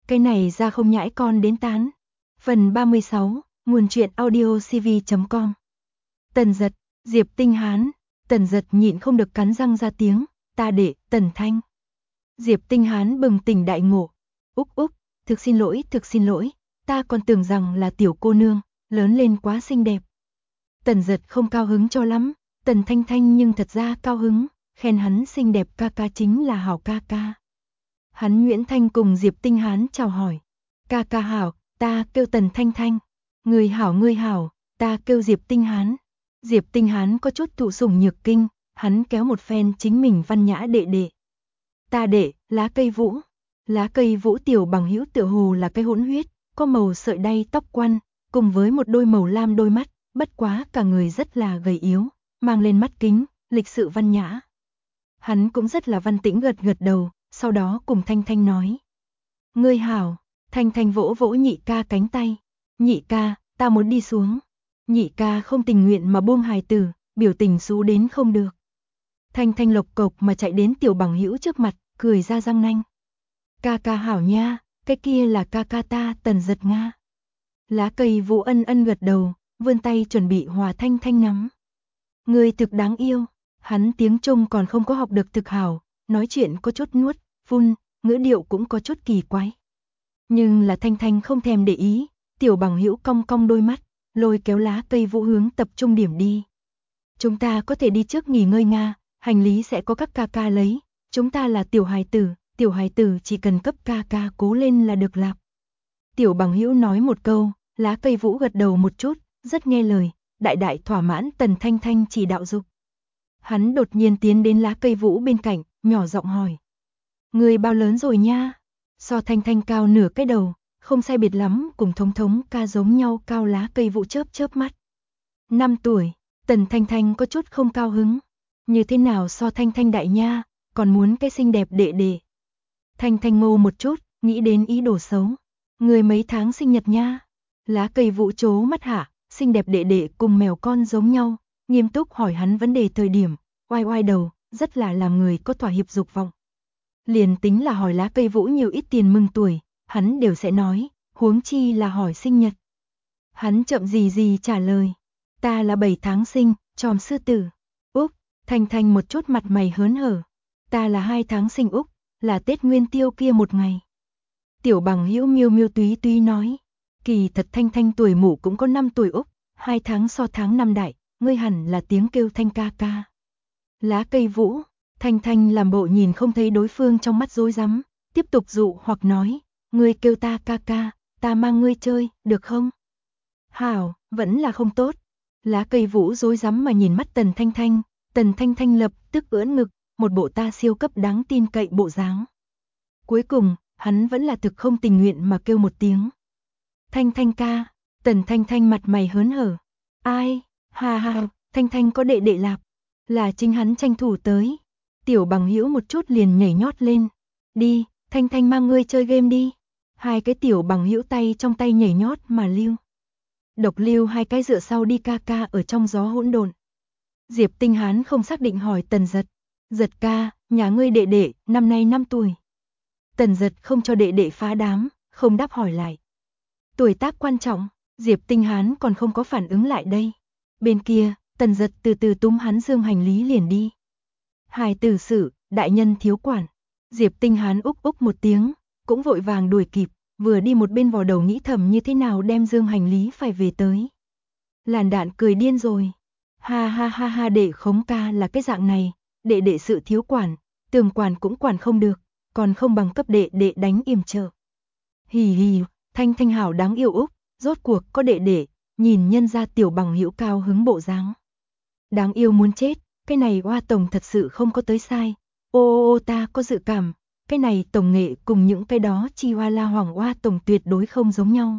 Cái này ra không nhãi con đến tán. Phần 36, nguồn truyện audio cv.com. Tần Giật, Diệp Tinh Hán. Tần Giật nhịn không được cắn răng ra tiếng, ta đệ, Tần Thanh. Diệp Tinh Hán bừng tỉnh đại ngộ. Úc, thực xin lỗi, ta còn tưởng rằng là tiểu cô nương, lớn lên quá xinh đẹp. Tần Giật không cao hứng cho lắm, Tần Thanh Thanh nhưng thật ra cao hứng, khen hắn xinh đẹp ca ca chính là hảo ca ca. Hắn Nguyễn Thanh cùng Diệp Tinh Hán chào hỏi. Ca ca hảo, ta kêu Tần Thanh Thanh. Người hảo, ta kêu Diệp Tinh Hán. Diệp Tinh Hán có chút thụ sủng nhược kinh, hắn kéo một phen chính mình văn nhã đệ đệ. Ta đệ, lá cây vũ. Lá cây vũ tiểu bằng hữu tựa hồ là cây hỗn huyết, có màu sợi đay tóc quăn, cùng với một đôi màu lam đôi mắt, bất quá cả người rất là gầy yếu, mang lên mắt kính, lịch sự văn nhã. Hắn cũng rất là văn tĩnh gật đầu, sau đó cùng Thanh Thanh nói. Ngươi hảo, Thanh Thanh vỗ vỗ nhị ca cánh tay. Nhị ca, ta muốn đi xuống. Nhị ca không tình nguyện mà buông hài tử, biểu tình xú đến không được. Thanh Thanh lộc cộc mà chạy đến tiểu bằng hữu trước mặt, cười ra răng nanh. Ca ca hảo nha, cái kia là ca ca ta Tần Giật Nga. Lá cây vũ ân gật đầu, vươn tay chuẩn bị hòa Thanh Thanh nắm. Ngươi thực đáng yêu, hắn tiếng Trung còn không có học được thực hảo, nói chuyện có chút nuốt, phun, ngữ điệu cũng có chút kỳ quái. Nhưng là Thanh Thanh không thèm để ý, tiểu bằng hữu cong cong đôi mắt, lôi kéo lá cây vũ hướng tập trung điểm đi. Chúng ta có thể đi trước nghỉ ngơi Nga, hành lý sẽ có các ca ca lấy, chúng ta là tiểu hài tử chỉ cần cấp ca ca cố lên là được lạp. Tiểu bằng hữu nói một câu, lá cây vũ gật đầu một chút, rất nghe lời, đại thỏa mãn Tần Thanh Thanh chỉ đạo dục. Hắn đột nhiên tiến đến lá cây vũ bên cạnh, nhỏ giọng hỏi. Người bao lớn rồi nha? So Thanh Thanh cao nửa cái đầu, không sai biệt lắm, cùng thống ca giống nhau cao. Lá cây vũ chớp mắt. 5 tuổi, Tần Thanh Thanh có chút không cao hứng. Như thế nào so Thanh Thanh đại nha, còn muốn cái xinh đẹp đệ đệ. Thanh Thanh ngô một chút, nghĩ đến ý đồ xấu. Người mấy tháng sinh nhật nha? Lá cây vũ chố mắt hạ, xinh đẹp đệ đệ cùng mèo con giống nhau, nghiêm túc hỏi hắn vấn đề thời điểm, oai đầu, rất là làm người có thỏa hiệp dục vọng. Liền tính là hỏi lá cây vũ nhiều ít tiền mừng tuổi, hắn đều sẽ nói, huống chi là hỏi sinh nhật. Hắn chậm gì trả lời, ta là 7 tháng sinh, tròm sư tử. Úc, Thanh Thanh một chút mặt mày hớn hở, ta là 2 tháng sinh Úc, là Tết Nguyên Tiêu kia một ngày. Tiểu bằng hữu miêu túy nói, kỳ thật Thanh Thanh tuổi mụ cũng có 5 tuổi Úc, 2 tháng so tháng năm đại, ngươi hẳn là tiếng kêu Thanh ca ca. Lá cây vũ, Thanh Thanh làm bộ nhìn không thấy đối phương trong mắt rối rắm, tiếp tục dụ hoặc nói, ngươi kêu ta ca ca, ta mang ngươi chơi, được không? Hảo, vẫn là không tốt. Lá cây vũ rối rắm mà nhìn mắt Tần Thanh Thanh lập tức ưỡn ngực, một bộ ta siêu cấp đáng tin cậy bộ dáng. Cuối cùng, hắn vẫn là thực không tình nguyện mà kêu một tiếng. Thanh Thanh ca, Tần Thanh Thanh mặt mày hớn hở. Ai, ha, Thanh Thanh có đệ đệ lạp, là chính hắn tranh thủ tới. Tiểu bằng hữu một chút liền nhảy nhót lên. Đi, Thanh Thanh mang ngươi chơi game đi. Hai cái tiểu bằng hữu tay trong tay nhảy nhót mà lưu. Độc lưu hai cái dựa sau đi ca ca ở trong gió hỗn độn. Diệp Tinh Hán không xác định hỏi Tần Giật. Giật ca, nhà ngươi đệ đệ, năm nay 5 tuổi. Tần Giật không cho đệ đệ phá đám, không đáp hỏi lại. Tuổi tác quan trọng, Diệp Tinh Hán còn không có phản ứng lại đây. Bên kia, Tần Giật từ từ túm hắn dương hành lý liền đi. Hài tử sự, đại nhân thiếu quản. Diệp Tinh Hán úc một tiếng, cũng vội vàng đuổi kịp, vừa đi một bên vò đầu nghĩ thầm như thế nào đem dương hành lý phải về tới. Làn Đạn cười điên rồi. Ha, đệ khống ca là cái dạng này, đệ sự thiếu quản, tường quản cũng quản không được, còn không bằng cấp đệ đánh yểm trợ. Hì, Thanh Thanh hảo đáng yêu Úc, rốt cuộc có đệ, nhìn nhân ra tiểu bằng hữu cao hứng bộ dáng. Đáng yêu muốn chết, cái này Hoa Tổng thật sự không có tới sai. Ô ta có dự cảm, cái này tổng nghệ cùng những cái đó chi hoa la hoàng Hoa Tổng tuyệt đối không giống nhau.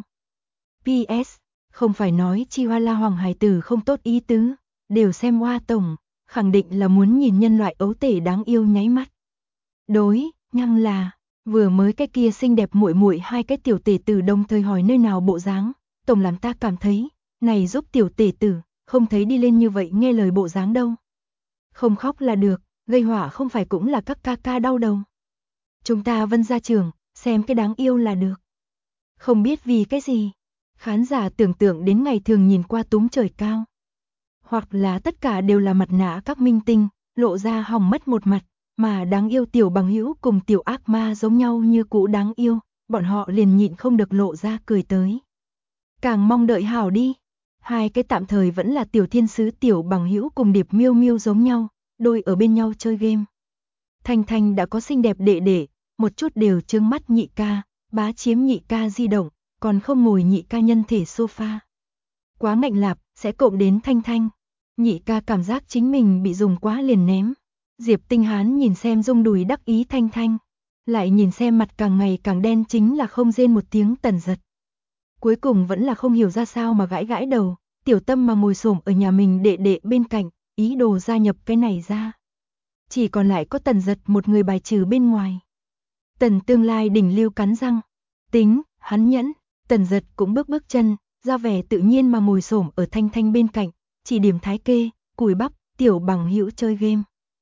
PS, không phải nói chi hoa la hoàng hài tử không tốt ý tứ, đều xem Hoa Tổng, khẳng định là muốn nhìn nhân loại ấu tể đáng yêu nháy mắt. Đối, nhăng là, vừa mới cái kia xinh đẹp muội hai cái tiểu tể tử đồng thời hỏi nơi nào bộ dáng, Tổng làm ta cảm thấy, này giúp tiểu tể tử, không thấy đi lên như vậy nghe lời bộ dáng đâu. Không khóc là được, gây họa không phải cũng là các ca ca đau đầu. Chúng ta Vân ra trường, xem cái đáng yêu là được. Không biết vì cái gì, khán giả tưởng tượng đến ngày thường nhìn qua túm trời cao. Hoặc là tất cả đều là mặt nạ các minh tinh, lộ ra hỏng mất một mặt, mà đáng yêu tiểu bằng hữu cùng tiểu ác ma giống nhau như cũ đáng yêu, bọn họ liền nhịn không được lộ ra cười tới. Càng mong đợi hảo đi. Hai cái tạm thời vẫn là tiểu thiên sứ tiểu bằng hữu cùng Điệp Miêu Miêu giống nhau, đôi ở bên nhau chơi game. Thanh Thanh đã có xinh đẹp đệ đệ, một chút đều chướng mắt nhị ca, bá chiếm nhị ca di động, còn không ngồi nhị ca nhân thể sofa. Quá ngạnh lạp, sẽ cộm đến Thanh Thanh. Nhị ca cảm giác chính mình bị dùng quá liền ném. Diệp Tinh Hán nhìn xem rung đùi đắc ý Thanh Thanh, lại nhìn xem mặt càng ngày càng đen chính là không rên một tiếng Tần Dật. Cuối cùng vẫn là không hiểu ra sao mà gãi gãi đầu, tiểu tâm mà ngồi xổm ở nhà mình đệ đệ bên cạnh, ý đồ gia nhập cái này ra. Chỉ còn lại có Tần Dật một người bài trừ bên ngoài. Tần tương lai đỉnh lưu cắn răng, tính, hắn nhẫn, Tần Dật cũng bước chân, ra vẻ tự nhiên mà ngồi xổm ở Thanh Thanh bên cạnh, chỉ điểm thái kê, cùi bắp, tiểu bằng hữu chơi game.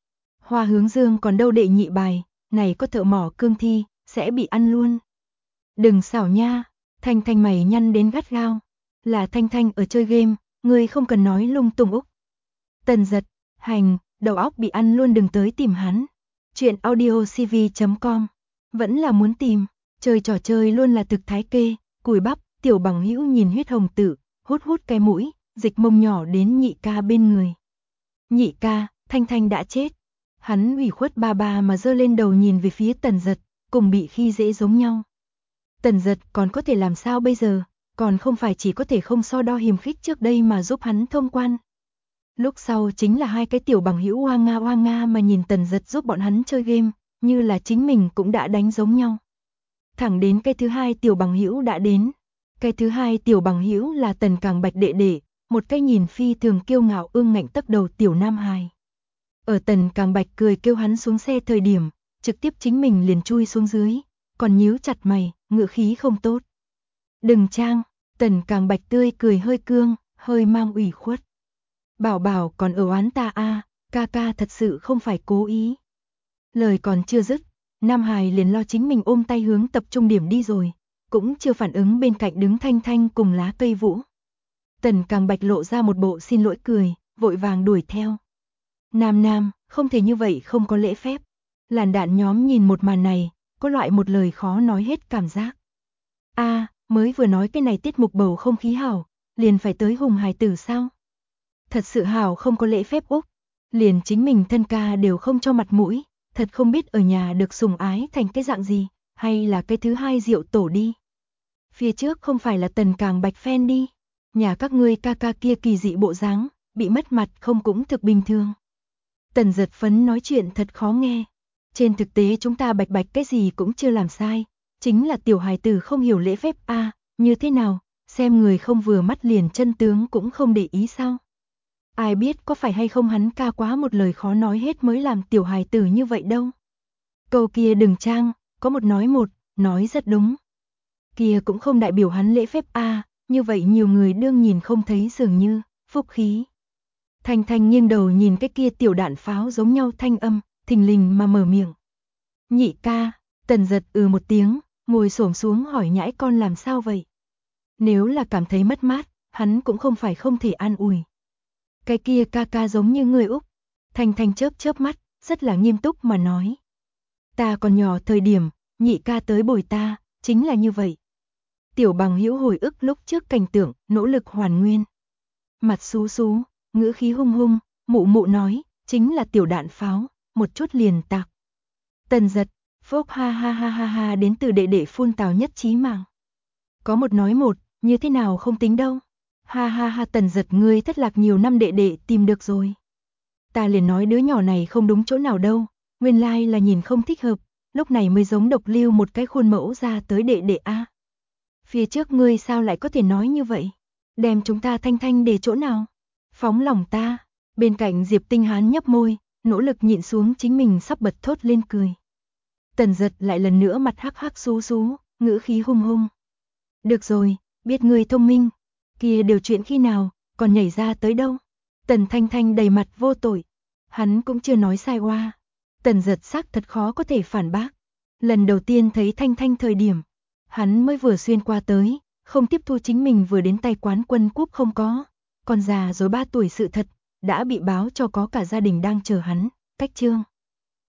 Hoa Hướng Dương còn đâu đệ nhị bài, này có thợ mỏ cương thi, sẽ bị ăn luôn. Đừng xảo nha, Thanh Thanh mày nhăn đến gắt gao. Là Thanh Thanh ở chơi game, ngươi không cần nói lung tung Úc. Tần Dật, hành, đầu óc bị ăn luôn đừng tới tìm hắn. Chuyện audiocv.com, vẫn là muốn tìm, chơi trò chơi luôn là thực thái kê, cùi bắp, tiểu bằng hữu nhìn huyết hồng tử, hút cái mũi, dịch mông nhỏ đến nhị ca bên người. Nhị ca, Thanh Thanh đã chết. Hắn ủy khuất ba ba mà giơ lên đầu nhìn về phía Tần Dật, cùng bị khi dễ giống nhau. Tần Dật còn có thể làm sao bây giờ, còn không phải chỉ có thể không so đo hiềm khích trước đây mà giúp hắn thông quan. Lúc sau chính là hai cái tiểu bằng hữu hoa nga mà nhìn Tần Dật giúp bọn hắn chơi game, như là chính mình cũng đã đánh giống nhau. Thẳng đến cái thứ hai tiểu bằng hữu đã đến. Cái thứ hai tiểu bằng hữu là Tần Càng Bạch đệ đệ, một cái nhìn phi thường kiêu ngạo ương ngạnh tấc đầu tiểu nam hài. Ở Tần Càng Bạch cười kêu hắn xuống xe thời điểm, trực tiếp chính mình liền chui xuống dưới, còn nhíu chặt mày, ngữ khí không tốt. Đừng trang, Tần Càng Bạch tươi cười hơi cương, hơi mang ủy khuất. Bảo bảo còn ở oán ta a, ca ca thật sự không phải cố ý. Lời còn chưa dứt, Nam Hải liền lo chính mình ôm tay hướng tập trung điểm đi rồi, cũng chưa phản ứng bên cạnh đứng Thanh Thanh cùng lá cây vũ. Tần Càng Bạch lộ ra một bộ xin lỗi cười, vội vàng đuổi theo. Nam, không thể như vậy không có lễ phép. Làn đạn nhóm nhìn một màn này, có loại một lời khó nói hết cảm giác. Mới vừa nói cái này tiết mục bầu không khí hảo, liền phải tới hùng hài tử sao? Thật sự hảo không có lễ phép Úc, liền chính mình thân ca đều không cho mặt mũi, thật không biết ở nhà được sủng ái thành cái dạng gì, hay là cái thứ hai Diệu Tổ đi. Phía trước không phải là Tần Càng Bạch fan đi, nhà các ngươi ca ca kia kỳ dị bộ dáng, bị mất mặt không cũng thực bình thường. Tần Dật Phấn nói chuyện thật khó nghe, trên thực tế chúng ta Bạch Bạch cái gì cũng chưa làm sai, chính là tiểu hài tử không hiểu lễ phép như thế nào, xem người không vừa mắt liền chân tướng cũng không để ý sao. Ai biết có phải hay không hắn ca quá một lời khó nói hết mới làm tiểu hài tử như vậy đâu. Câu kia đừng trang, có một, nói rất đúng. Kia cũng không đại biểu hắn lễ phép như vậy nhiều người đương nhìn không thấy dường như, phúc khí. Thanh Thanh nghiêng đầu nhìn cái kia tiểu đạn pháo giống nhau thanh âm, thình lình mà mở miệng. Nhị ca, Tần Dật một tiếng, ngồi xổm xuống hỏi nhãi con làm sao vậy. Nếu là cảm thấy mất mát, hắn cũng không phải không thể an ủi. Cái kia ca ca giống như người Úc. Thanh Thanh chớp mắt, rất là nghiêm túc mà nói. Ta còn nhỏ thời điểm, nhị ca tới bồi ta, chính là như vậy. Tiểu bằng hữu hồi ức lúc trước cảnh tượng, nỗ lực hoàn nguyên. Mặt xú, ngữ khí hung, mụ nói, chính là tiểu đạn pháo, một chút liền tạc. Tần Dật, phốc ha đến từ đệ đệ phun tào nhất chí mạng. Có một nói một, như thế nào không tính đâu. Ha Tần Dật ngươi thất lạc nhiều năm đệ đệ tìm được rồi. Ta liền nói đứa nhỏ này không đúng chỗ nào đâu, nguyên lai là nhìn không thích hợp, lúc này mới giống độc lưu một cái khuôn mẫu ra tới đệ đệ Phía trước ngươi sao lại có thể nói như vậy? Đem chúng ta Thanh Thanh để chỗ nào? Phóng lòng ta. Bên cạnh Diệp Tinh Hán nhấp môi, nỗ lực nhịn xuống chính mình sắp bật thốt lên cười. Tần Dật lại lần nữa mặt hắc xú, ngữ khí hung. Được rồi, biết ngươi thông minh, kia điều chuyện khi nào, còn nhảy ra tới đâu? Tần Thanh Thanh đầy mặt vô tội, hắn cũng chưa nói sai oa. Tần Dật sắc thật khó có thể phản bác, Lần đầu tiên thấy Thanh Thanh thời điểm, hắn mới vừa xuyên qua tới, không tiếp thu chính mình vừa đến tay quán quân cúp không có, còn già rồi 3 tuổi sự thật, đã bị báo cho có cả gia đình đang chờ hắn, cách chương.